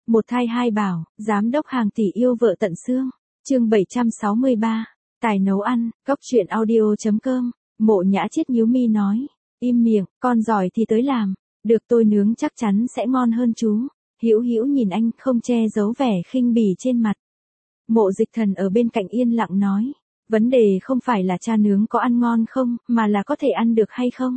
Một thai hai bảo, giám đốc hàng tỷ yêu vợ tận xương. Chương 763. Tài nấu ăn, Cóc truyện audio.com. Mộ Nhã Chiết nhíu mi nói, im miệng, con giỏi thì tới làm, được tôi nướng chắc chắn sẽ ngon hơn chú. Hữu Hữu nhìn anh không che giấu vẻ khinh bỉ trên mặt. Mộ Dịch Thần ở bên cạnh yên lặng nói, vấn đề không phải là cha nướng có ăn ngon không, mà là có thể ăn được hay không.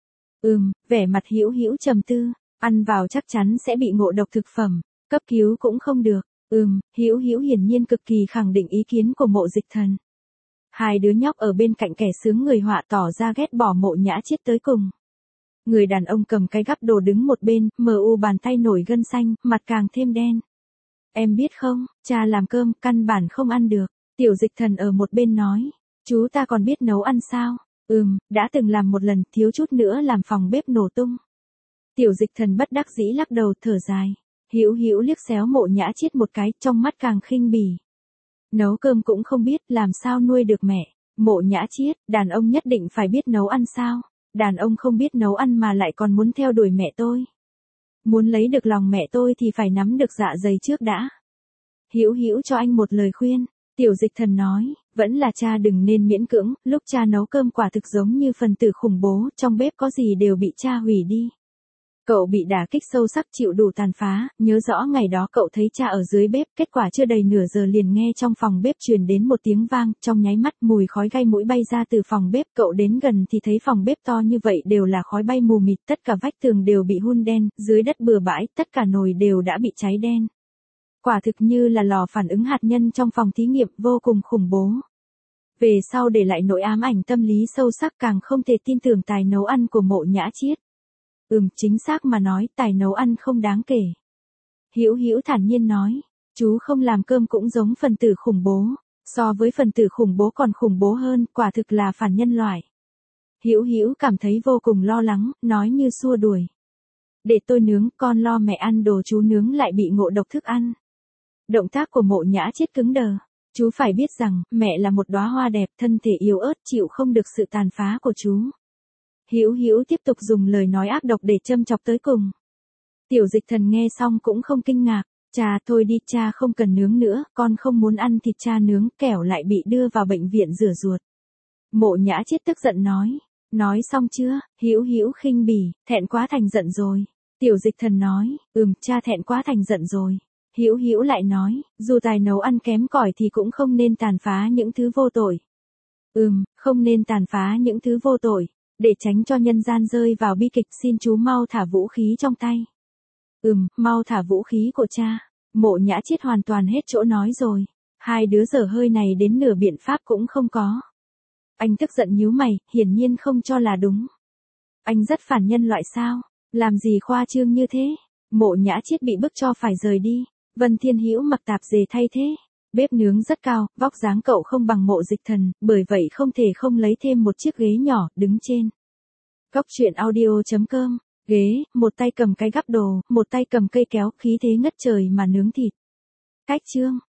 Vẻ mặt Hữu Hữu trầm tư, ăn vào chắc chắn sẽ bị ngộ độc thực phẩm, cấp cứu cũng không được. Hữu Hữu hiển nhiên cực kỳ khẳng định ý kiến của Mộ Dịch Thần. Hai đứa nhóc ở bên cạnh kẻ sướng người họa tỏ ra ghét bỏ Mộ Nhã Chiết tới cùng. Người đàn ông cầm cái gắp đồ đứng một bên, bàn tay nổi gân xanh, mặt càng thêm đen. Em biết không, cha làm cơm, căn bản không ăn được. Tiểu Dịch Thần ở một bên nói, chú ta còn biết nấu ăn sao? Đã từng làm một lần, thiếu chút nữa làm phòng bếp nổ tung. Tiểu Dịch Thần bất đắc dĩ lắc đầu thở dài. Hữu Hữu liếc xéo Mộ Nhã Chiết một cái, trong mắt càng khinh bỉ. Nấu cơm cũng không biết, làm sao nuôi được mẹ. Mộ Nhã Chiết, đàn ông nhất định phải biết nấu ăn sao? Đàn ông không biết nấu ăn mà lại còn muốn theo đuổi mẹ tôi. Muốn lấy được lòng mẹ tôi thì phải nắm được dạ dày trước đã. Hữu Hữu cho anh một lời khuyên. Tiểu Dịch Thần nói, vẫn là cha đừng nên miễn cưỡng, lúc cha nấu cơm quả thực giống như phần tử khủng bố, trong bếp có gì đều bị cha hủy đi. Cậu bị đả kích sâu sắc chịu đủ tàn phá, nhớ rõ ngày đó cậu thấy cha ở dưới bếp, kết quả chưa đầy nửa giờ liền nghe trong phòng bếp truyền đến một tiếng vang, trong nháy mắt mùi khói gai mũi bay ra từ phòng bếp, cậu đến gần thì thấy phòng bếp to như vậy đều là khói bay mù mịt, tất cả vách tường đều bị hun đen, dưới đất bừa bãi, tất cả nồi đều đã bị cháy đen. Quả thực như là lò phản ứng hạt nhân trong phòng thí nghiệm, vô cùng khủng bố. Về sau để lại nỗi ám ảnh tâm lý sâu sắc, càng không thể tin tưởng tài nấu ăn của Mộ Nhã Chiết. Chính xác mà nói, tài nấu ăn không đáng kể. Hữu Hữu thản nhiên nói, chú không làm cơm cũng giống phần tử khủng bố, so với phần tử khủng bố còn khủng bố hơn, quả thực là phản nhân loại. Hữu Hữu cảm thấy vô cùng lo lắng, nói như xua đuổi. Để tôi nướng, con lo mẹ ăn đồ chú nướng lại bị ngộ độc thức ăn. Động tác của Mộ Nhã Chiết cứng đờ. Chú phải biết rằng, mẹ là một đóa hoa đẹp, thân thể yếu ớt, chịu không được sự tàn phá của chú. Hữu Hữu tiếp tục dùng lời nói ác độc để châm chọc tới cùng. Tiểu Dịch Thần nghe xong cũng không kinh ngạc, cha thôi đi, cha không cần nướng nữa, con không muốn ăn thịt cha nướng, kẻo lại bị đưa vào bệnh viện rửa ruột. Mộ Nhã Chiết tức giận nói xong chưa? Hữu Hữu khinh bỉ, thẹn quá thành giận rồi. Tiểu Dịch Thần nói, cha thẹn quá thành giận rồi. Hữu Hữu lại nói, dù tài nấu ăn kém cỏi thì cũng không nên tàn phá những thứ vô tội. Không nên tàn phá những thứ vô tội. Để tránh cho nhân gian rơi vào bi kịch, xin chú mau thả vũ khí trong tay. Mau thả vũ khí của cha. Mộ Nhã Chiết hoàn toàn hết chỗ nói rồi. Hai đứa dở hơi này đến nửa biện pháp cũng không có. Anh tức giận nhíu mày, hiển nhiên không cho là đúng. Anh rất phản nhân loại sao? Làm gì khoa trương như thế? Mộ Nhã Chiết bị bức cho phải rời đi. Vân Thiên Hữu mặc tạp dề thay thế. Bếp nướng rất cao, vóc dáng cậu không bằng Mộ Dịch Thần, bởi vậy không thể không lấy thêm một chiếc ghế nhỏ, đứng trên. Cóc truyện audio.com. Ghế, một tay cầm cái gắp đồ, một tay cầm cây kéo, khí thế ngất trời mà nướng thịt. Cách chương.